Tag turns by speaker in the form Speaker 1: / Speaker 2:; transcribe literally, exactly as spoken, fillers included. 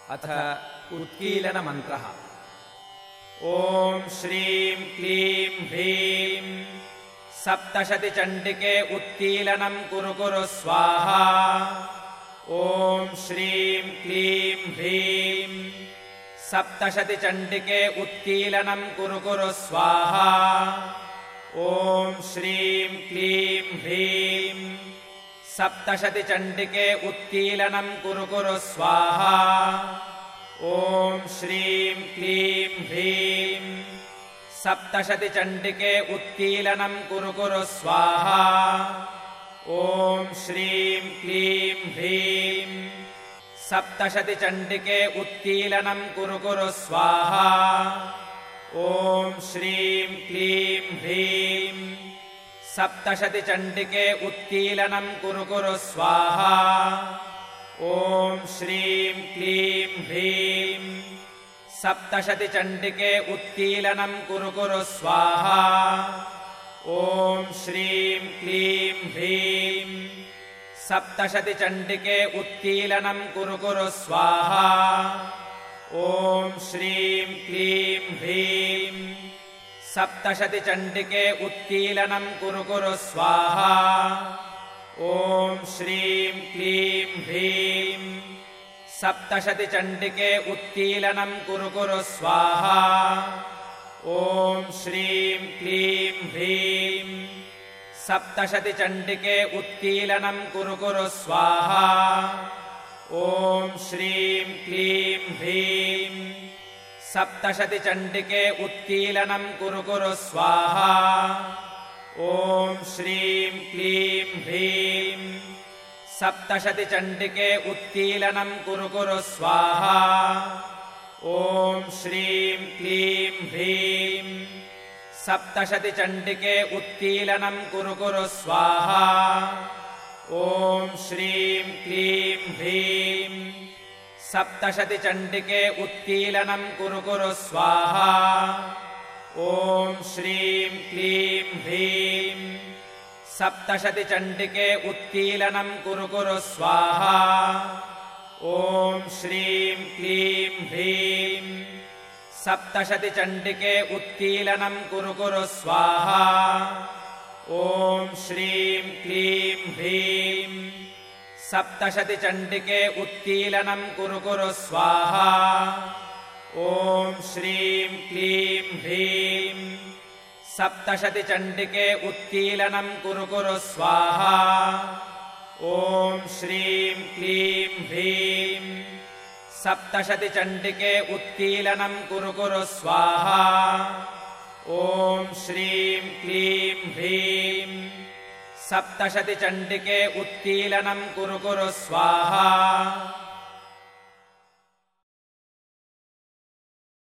Speaker 1: अथ उत्कीलनमन्त्रः।
Speaker 2: ॐ श्रीं क्लीं ह्रीं सप्तशतिचण्डिके उत्कीलनं कुरु कुरु स्वाहा। ॐ श्रीं क्लीं ह्रीं सप्तशतिचण्डिके उत्कीलनं कुरु कुरु स्वाहा। ॐ श्रीं क्लीं ह्रीं सप्तशतिचण्डिके उत्कीलनं कुरु कुरु स्वाहा। ॐ श्रीं क्लीं ह्रीं सप्तशतिचण्डिके उत्कीलनं कुरु कुरु स्वाहा। ॐ श्रीं क्लीं ह्रीं सप्तशतिचण्डिके उत्कीलनं कुरु कुरु स्वाहा। ॐ श्रीं क्लीं ह्रीं सप्तशतिचण्डिके उत्कीलनं कुरु कुरु स्वाहा। ॐ श्रीं क्लीं ह्रीं सप्तशतिचण्डिके उत्कीलनं कुरु कुरु स्वाहा। ॐ श्रीं क्लीं ह्रीं सप्तशतिचण्डिके उत्कीलनं कुरु कुरु स्वाहा। ॐ श्रीं क्लीं ह्रीं सप्तशतिचण्डिके उत्कीलनं कुरु कुरु स्वाहा। ॐ श्रीं क्लीं ह्रीं सप्तशतिचण्डिके उत्कीलनं कुरु कुरु स्वाहा। ॐ श्रीं क्लीं ह्रीं सप्तशतिचण्डिके उत्कीलनं कुरु कुरु स्वाहा। ॐ श्रीं क्लीं ह्रीं सप्तशतिचण्डिके उत्कीलनं कुरु कुरु स्वाहा। ॐ श्रीं क्लीं ह्रीं सप्तशतिचण्डिके उत्कीलनं कुरु कुरु स्वाहा। ॐ श्रीं क्लीं ह्रीं सप्तशतिचण्डिके उत्कीलनं कुरु कुरु स्वाहा। ॐ श्रीं क्लीं ह्रीं सप्तशतिचण्डिके उत्कीलनं कुरु कुरु स्वाहा। ॐ श्रीं क्लीं ह्रीं सप्तशतिचण्डिके उत्कीलनं कुरु कुरु स्वाहा। ॐ श्रीं क्लीं ह्रीं सप्तशतिचण्डिके उत्कीलनं कुरु कुरु स्वाहा। ॐ श्रीं क्लीं ह्रीं सप्तशतिचण्डिके उत्कीलनं कुरु कुरु स्वाहा। ॐ श्रीं क्लीं ह्रीं सप्तशतिचण्डिके उत्कीलनं कुरु कुरु स्वाहा। ॐ श्रीं क्लीं ह्रीं सप्तशतिचण्डिके उत्कीलनं कुरु कुरु स्वाहा। ॐ श्रीं क्लीं ह्रीं सप्तशतिचण्डिके उत्कीलनं कुरु कुरु स्वाहा।